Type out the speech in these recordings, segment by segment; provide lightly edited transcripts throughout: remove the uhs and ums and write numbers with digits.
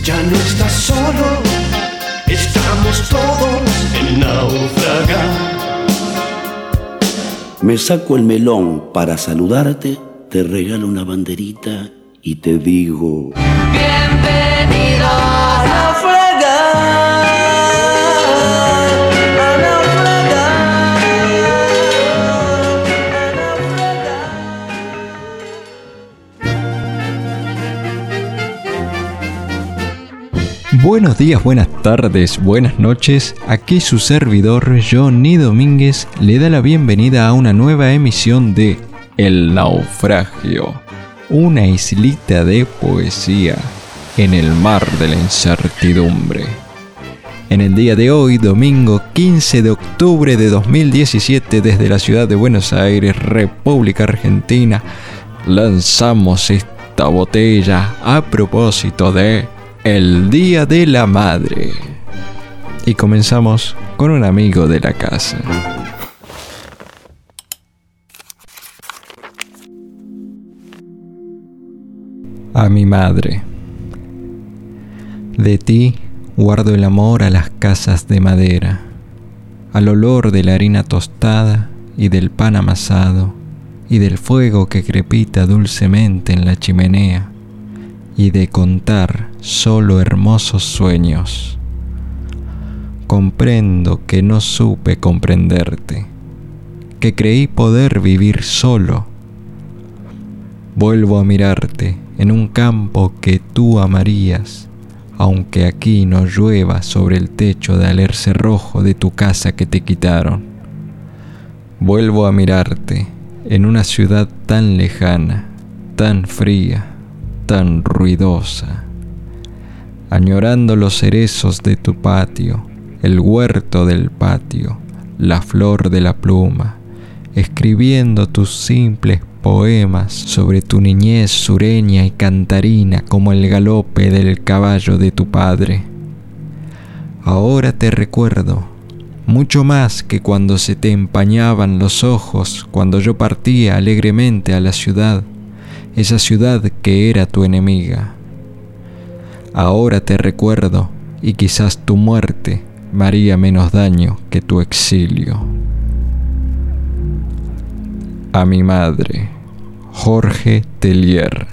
Ya no estás solo, estamos todos en naufragar. Me saco el melón para saludarte, te regalo una banderita y te digo: bienvenidos a naufragar, a naufragar, a naufragar. Buenos días, buenas tardes, buenas noches. Aquí su servidor, Johnny Domínguez, le da la bienvenida a una nueva emisión de El Naufragio, una islita de poesía en el mar de la incertidumbre. En el día de hoy, domingo 15 de octubre de 2017, desde la ciudad de Buenos Aires, República Argentina, lanzamos esta botella a propósito de el Día de la Madre. Y comenzamos con un amigo de la casa. A mi madre. De ti guardo el amor a las casas de madera, al olor de la harina tostada y del pan amasado, y del fuego que crepita dulcemente en la chimenea, y de contar solo hermosos sueños. Comprendo que no supe comprenderte, que creí poder vivir solo. Vuelvo a mirarte en un campo que tú amarías, aunque aquí no llueva sobre el techo de alerce rojo de tu casa que te quitaron. Vuelvo a mirarte en una ciudad tan lejana, tan fría, tan ruidosa, añorando los cerezos de tu patio, el huerto del patio, la flor de la pluma, escribiendo tus simples poemas sobre tu niñez sureña y cantarina como el galope del caballo de tu padre. Ahora te recuerdo, mucho más que cuando se te empañaban los ojos, cuando yo partía alegremente a la ciudad, esa ciudad que era tu enemiga. Ahora te recuerdo, y quizás tu muerte me haría menos daño que tu exilio. A mi madre, Jorge Tellier.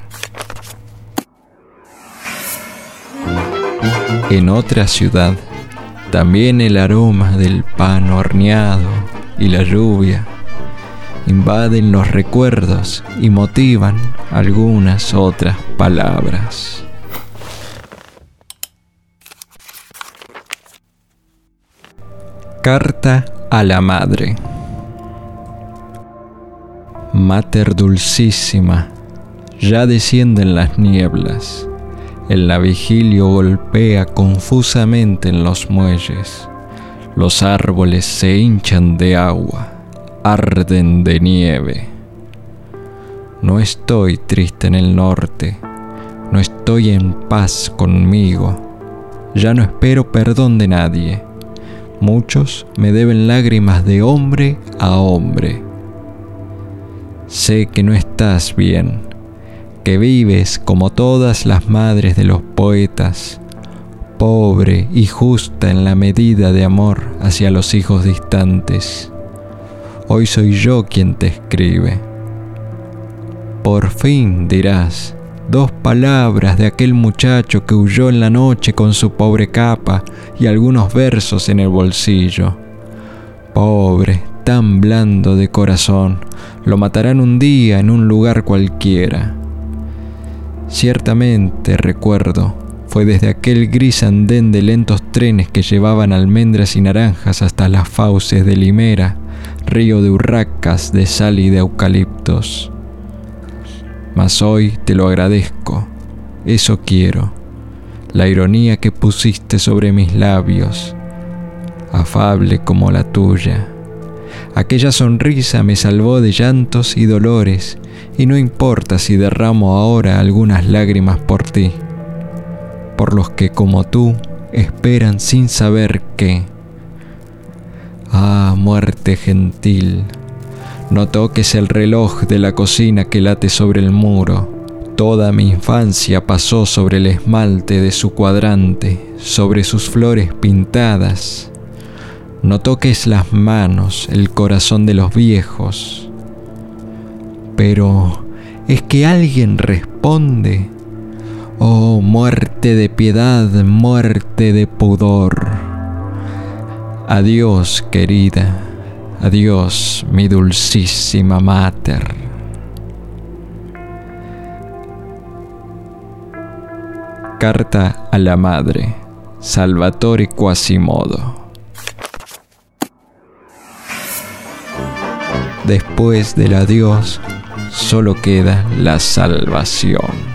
En otra ciudad, también el aroma del pan horneado y la lluvia invaden los recuerdos y motivan algunas otras palabras. Carta a la madre. Mater dulcísima, ya descienden las nieblas. El navigilio golpea confusamente en los muelles. Los árboles se hinchan de agua, arden de nieve. No estoy triste en el norte, no estoy en paz conmigo. Ya no espero perdón de nadie. Muchos me deben lágrimas de hombre a hombre. Sé que no estás bien, que vives como todas las madres de los poetas, pobre y justa en la medida de amor hacia los hijos distantes. Hoy soy yo quien te escribe. Por fin dirás 2 palabras de aquel muchacho que huyó en la noche con su pobre capa y algunos versos en el bolsillo. Pobre, tan blando de corazón, lo matarán un día en un lugar cualquiera. Ciertamente recuerdo, fue desde aquel gris andén de lentos trenes que llevaban almendras y naranjas hasta las fauces de Limera, río de urracas, de sal y de eucaliptos. Mas hoy te lo agradezco, eso quiero, la ironía que pusiste sobre mis labios, afable como la tuya. Aquella sonrisa me salvó de llantos y dolores, y no importa si derramo ahora algunas lágrimas por ti, por los que como tú esperan sin saber qué. Ah, muerte gentil, no toques el reloj de la cocina que late sobre el muro, Toda mi infancia pasó sobre el esmalte de su cuadrante, sobre sus flores pintadas. No toques las manos, el corazón de los viejos. Pero es que alguien responde: oh, muerte de piedad, muerte de pudor. Adiós, querida, adiós, mi dulcísima mater. Carta a la madre, Salvatore Quasimodo. Después del adiós, solo queda la salvación.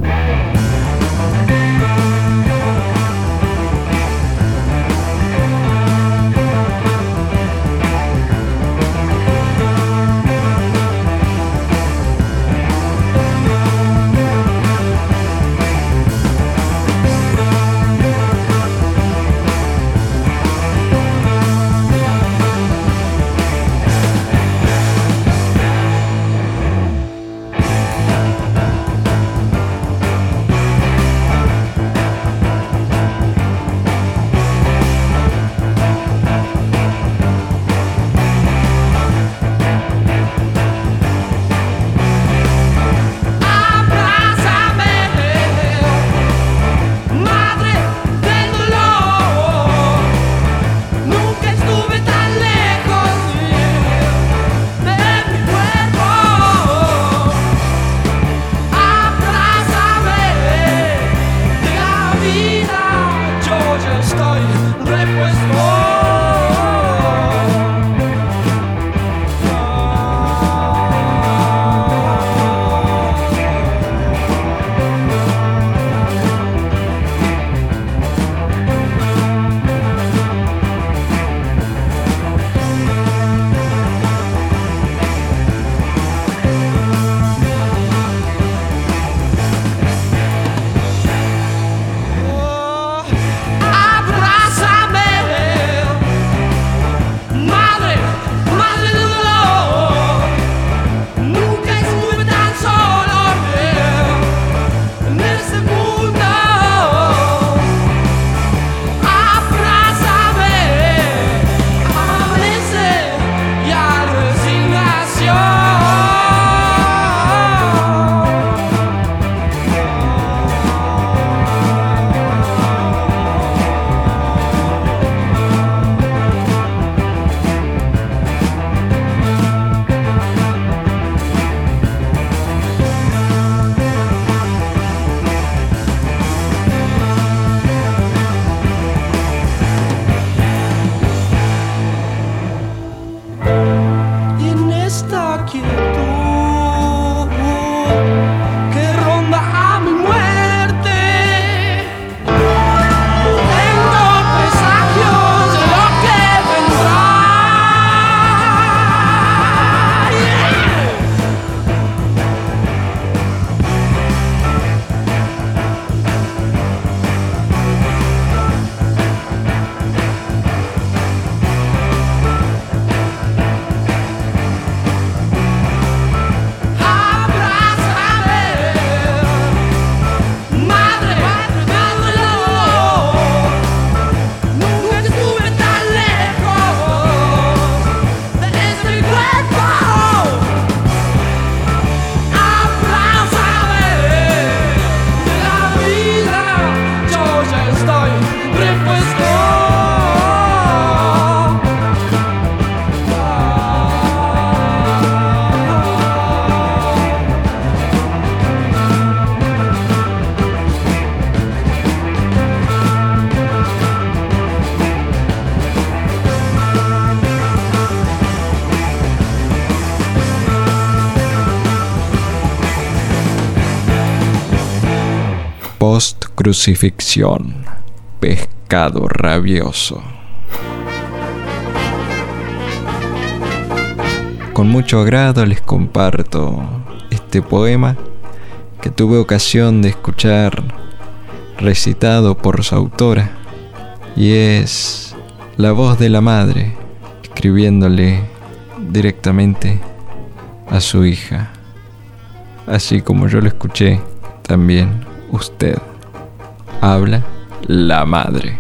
Post-crucifixión, pescado rabioso. Con mucho agrado les comparto este poema que tuve ocasión de escuchar recitado por su autora, y es la voz de la madre escribiéndole directamente a su hija, así como yo lo escuché también usted. Habla la madre.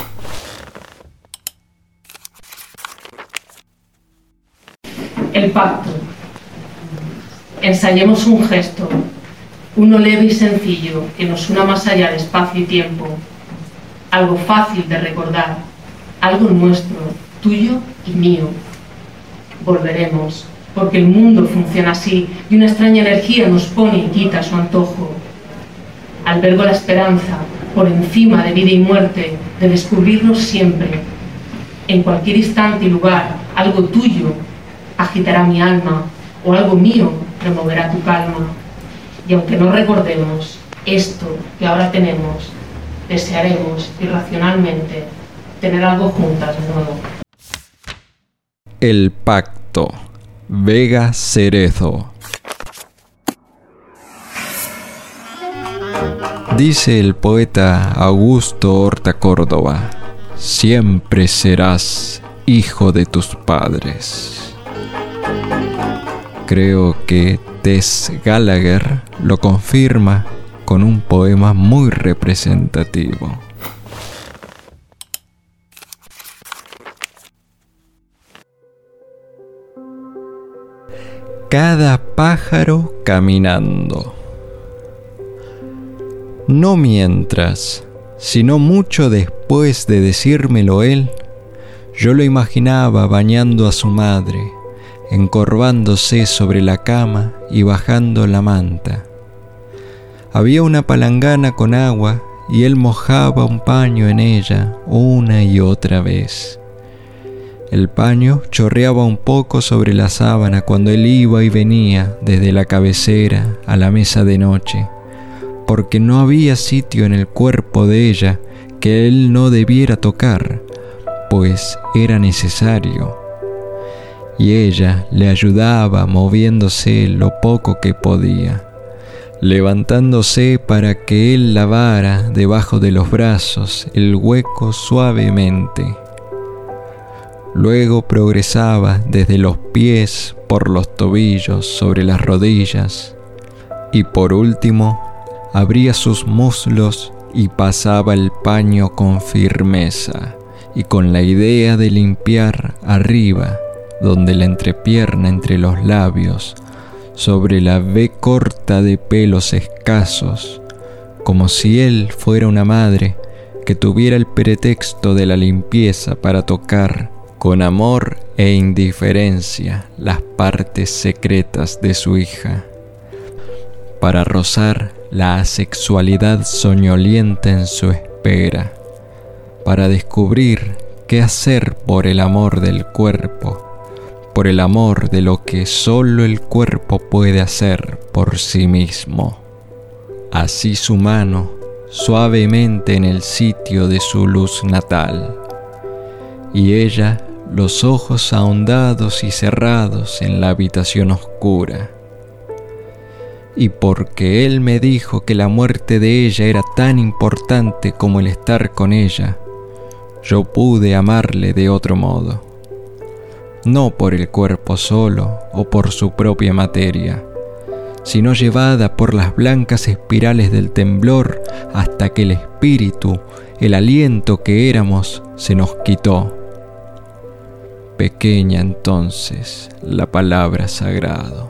El pacto. Ensayemos un gesto, uno leve y sencillo que nos una más allá de espacio y tiempo. Algo fácil de recordar, algo nuestro, tuyo y mío. Volveremos, porque el mundo funciona así y una extraña energía nos pone y quita su antojo. Albergo la esperanza, por encima de vida y muerte, de descubrirnos siempre. En cualquier instante y lugar, algo tuyo agitará mi alma, o algo mío removerá tu calma. Y aunque no recordemos esto que ahora tenemos, desearemos irracionalmente tener algo juntas de nuevo. El pacto. Vega Cerezo. Dice el poeta Augusto Horta Córdoba: siempre serás hijo de tus padres. Creo que Tess Gallagher lo confirma con un poema muy representativo. Cada pájaro caminando. No mientras, sino mucho después de decírmelo él, yo lo imaginaba bañando a su madre, encorvándose sobre la cama y bajando la manta. Había una palangana con agua y él mojaba un paño en ella una y otra vez. El paño chorreaba un poco sobre la sábana cuando él iba y venía desde la cabecera a la mesa de noche, porque no había sitio en el cuerpo de ella que él no debiera tocar, pues era necesario. Y ella le ayudaba moviéndose lo poco que podía, levantándose para que él lavara debajo de los brazos el hueco suavemente. Luego progresaba desde los pies por los tobillos sobre las rodillas y por último abría sus muslos y pasaba el paño con firmeza y con la idea de limpiar arriba, donde la entrepierna entre los labios, sobre la V corta de pelos escasos, como si él fuera una madre que tuviera el pretexto de la limpieza para tocar con amor e indiferencia las partes secretas de su hija, para rozar la asexualidad soñolienta en su espera, para descubrir qué hacer por el amor del cuerpo, por el amor de lo que solo el cuerpo puede hacer por sí mismo. Así su mano, suavemente en el sitio de su luz natal, y ella los ojos ahondados y cerrados en la habitación oscura. Y porque él me dijo que la muerte de ella era tan importante como el estar con ella, yo pude amarle de otro modo. No por el cuerpo solo o por su propia materia, sino llevada por las blancas espirales del temblor hasta que el espíritu, el aliento que éramos, se nos quitó. Pequeña entonces la palabra sagrado.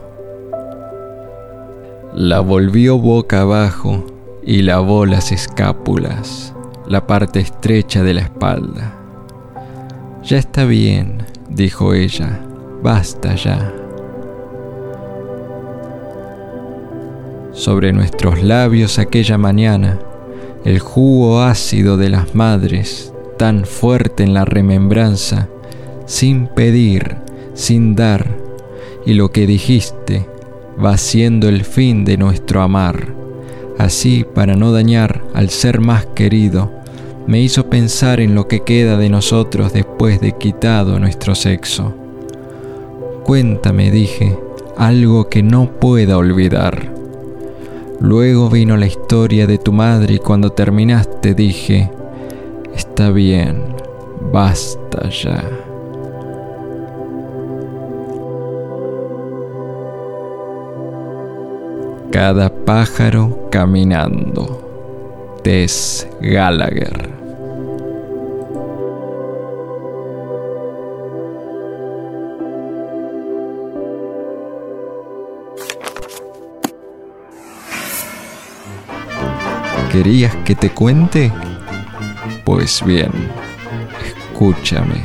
La volvió boca abajo y lavó las escápulas, la parte estrecha de la espalda. Ya está bien, dijo ella, basta ya. Sobre nuestros labios aquella mañana, el jugo ácido de las madres, tan fuerte en la remembranza, sin pedir, sin dar, y lo que dijiste va siendo el fin de nuestro amar. Así, para no dañar al ser más querido, me hizo pensar en lo que queda de nosotros después de quitado nuestro sexo. Cuéntame, dije, algo que no pueda olvidar. Luego vino la historia de tu madre y cuando terminaste dije, está bien, basta ya. Cada pájaro caminando. Tess Gallagher. ¿Querías que te cuente? Pues bien, escúchame.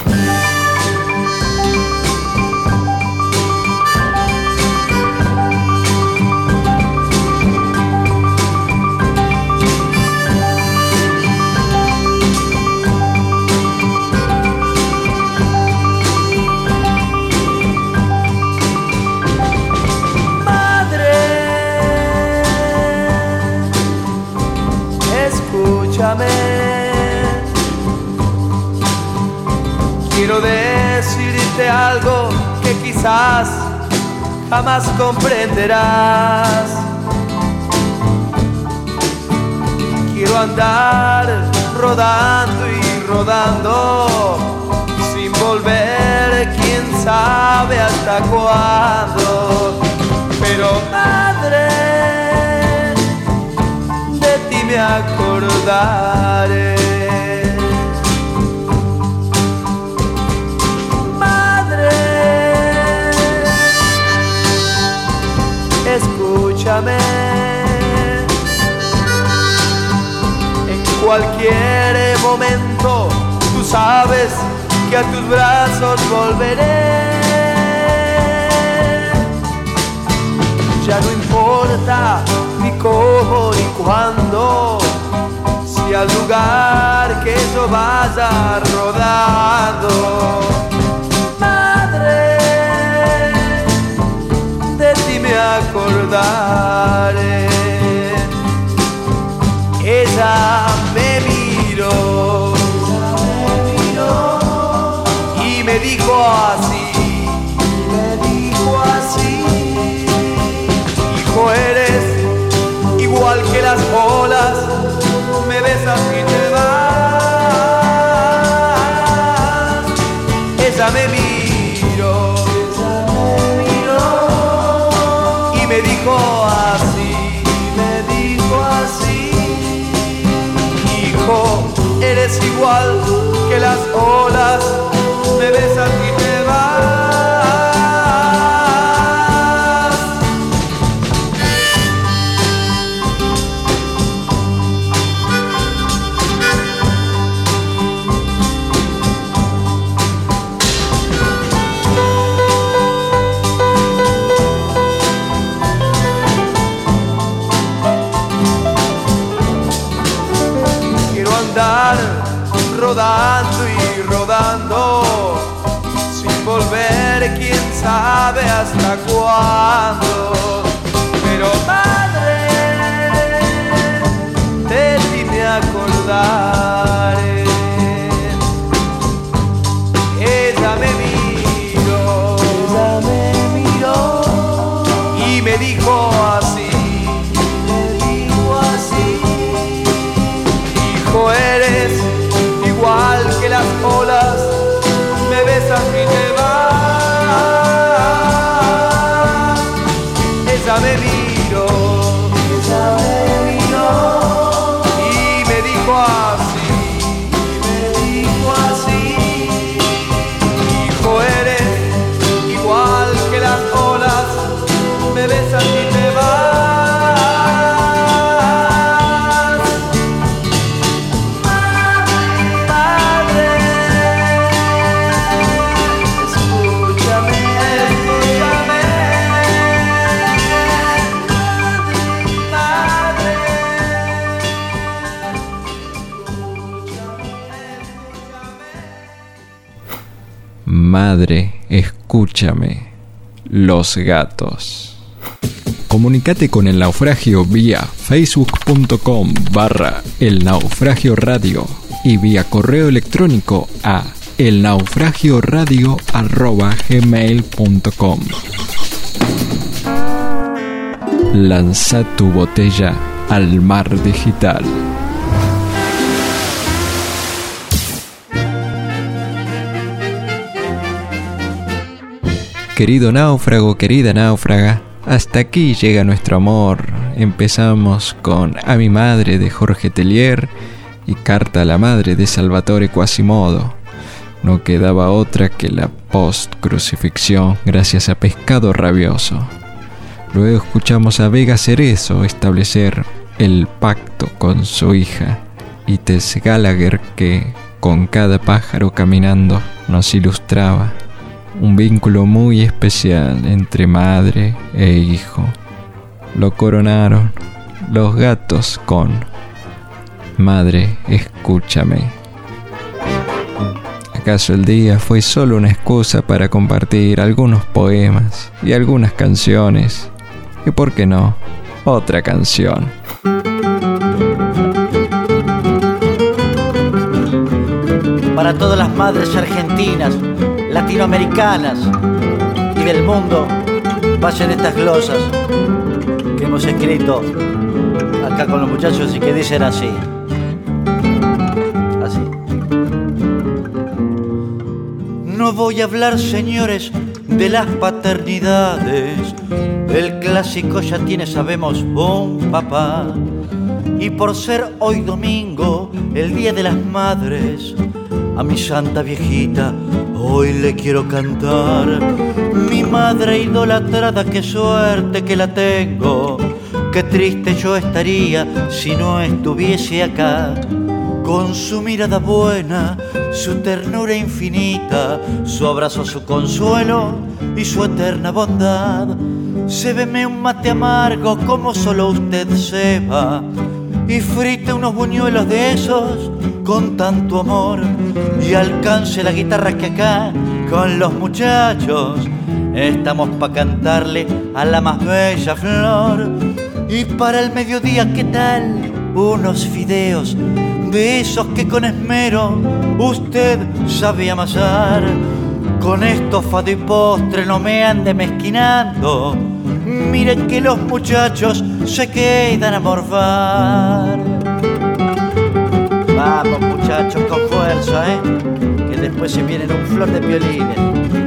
Quiero decirte algo que quizás jamás comprenderás. Quiero andar rodando y rodando sin volver, quién sabe hasta cuándo. Pero madre, de ti me acordaré. Escúchame, en cualquier momento tú sabes que a tus brazos volveré. Ya no importa ni cómo ni cuándo, si al lugar que yo vaya rodando. Madre, de ti me acordaré. Ella me miró y me dijo así, hijo, eres igual que las olas, me besas y te vas. Ella me miró y me dijo así, hijo, eres igual que las olas, me besas y te vas. Rodando y rodando sin volver, quién sabe hasta cuándo. Pero madre, de ti me acordaré. Ella me miró y me dijo así, hijo, eres igual que las olas, me besas y te vas. Ella me miró y me dijo así, hijo, eres igual que las olas, me besas y te vas. Madre, escúchame, Los Gatos. Comunicate con El Naufragio vía facebook.com/El Naufragio Radio y vía correo electrónico a elnaufragioradio@gmail.com. Lanza tu botella al mar digital. Querido náufrago, querida náufraga, Hasta aquí llega nuestro amor. Empezamos con A mi madre de Jorge Tellier y Carta a la madre de Salvatore Quasimodo. No quedaba otra que la post-crucifixión gracias a Pescado Rabioso. Luego escuchamos a Vega Cerezo establecer el pacto con su hija y Tess Gallagher que, con cada pájaro caminando, nos ilustraba un vínculo muy especial entre madre e hijo. Lo coronaron Los Gatos con Madre, escúchame. ¿Acaso el día fue solo una excusa para compartir algunos poemas y algunas canciones? Y por qué no, otra canción. Para todas las madres argentinas, latinoamericanas y del mundo, vayan estas glosas que hemos escrito acá con los muchachos y que dicen así. Así. No voy a hablar, señores, de las paternidades. El clásico ya tiene, sabemos, un papá. Y por ser hoy domingo, el Día de las Madres, a mi santa viejita hoy le quiero cantar. Mi madre idolatrada, qué suerte que la tengo. Qué triste yo estaría si no estuviese acá. Con su mirada buena, su ternura infinita, su abrazo, su consuelo y su eterna bondad. Sébeme un mate amargo como solo usted seba y frite unos buñuelos de esos con tanto amor y alcance la guitarra que acá con los muchachos estamos pa' cantarle a la más bella flor. Y para el mediodía, ¿qué tal? Unos fideos de esos que con esmero usted sabe amasar. Con estofado y postre no me ande mezquinando. Miren que los muchachos se quedan a morfar. Vamos muchachos, con fuerza, que después se vienen un flor de violines.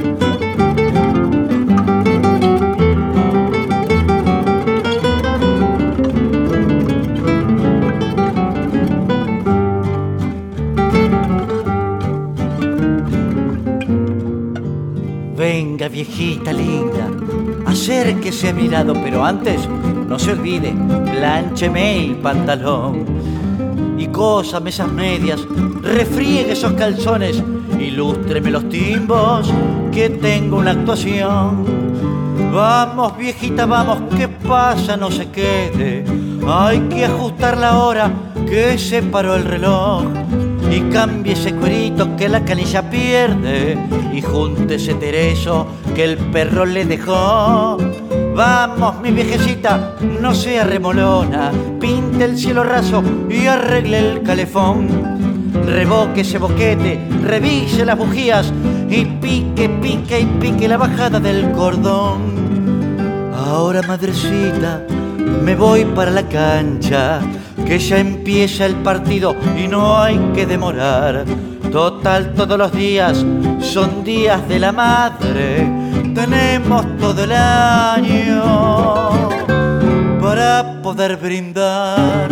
Venga viejita linda, acérquese a mi lado, pero antes no se olvide, pláncheme el pantalón y cósame esas medias, refriegue esos calzones, ilústreme los timbos, que tengo una actuación. Vamos viejita, vamos, ¿qué pasa? No se quede, hay que ajustar la hora, que se paró el reloj. Y cambie ese cuerito que la canilla pierde y júntese Tereso que el perro le dejó. Vamos mi viejecita, no sea remolona, pinte el cielo raso y arregle el calefón. Revoque ese boquete, revise las bujías y pique, pique y pique la bajada del cordón. Ahora madrecita, me voy para la cancha, que ya empieza el partido y no hay que demorar. Total, todos los días son días de la madre, tenemos todo el año para poder brindar.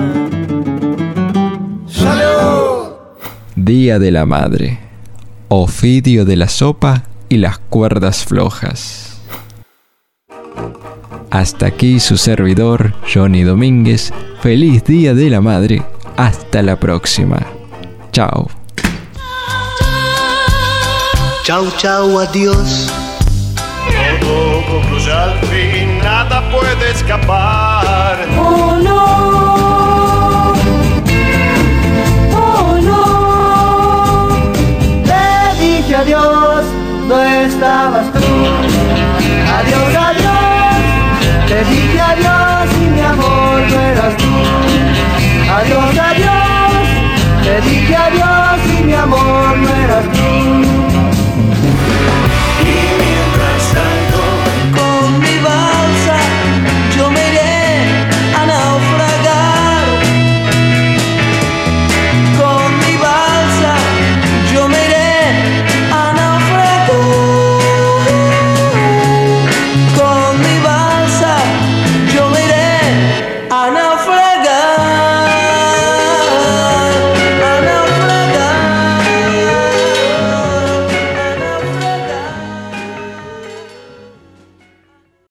¡Salud! Día de la Madre, Ofidio de la sopa y las cuerdas flojas. Hasta aquí su servidor, Johnny Domínguez. Feliz Día de la Madre. Hasta la próxima. Chao. Chau, chau, adiós. Todo concluye al fin, nada puede escapar. Oh no.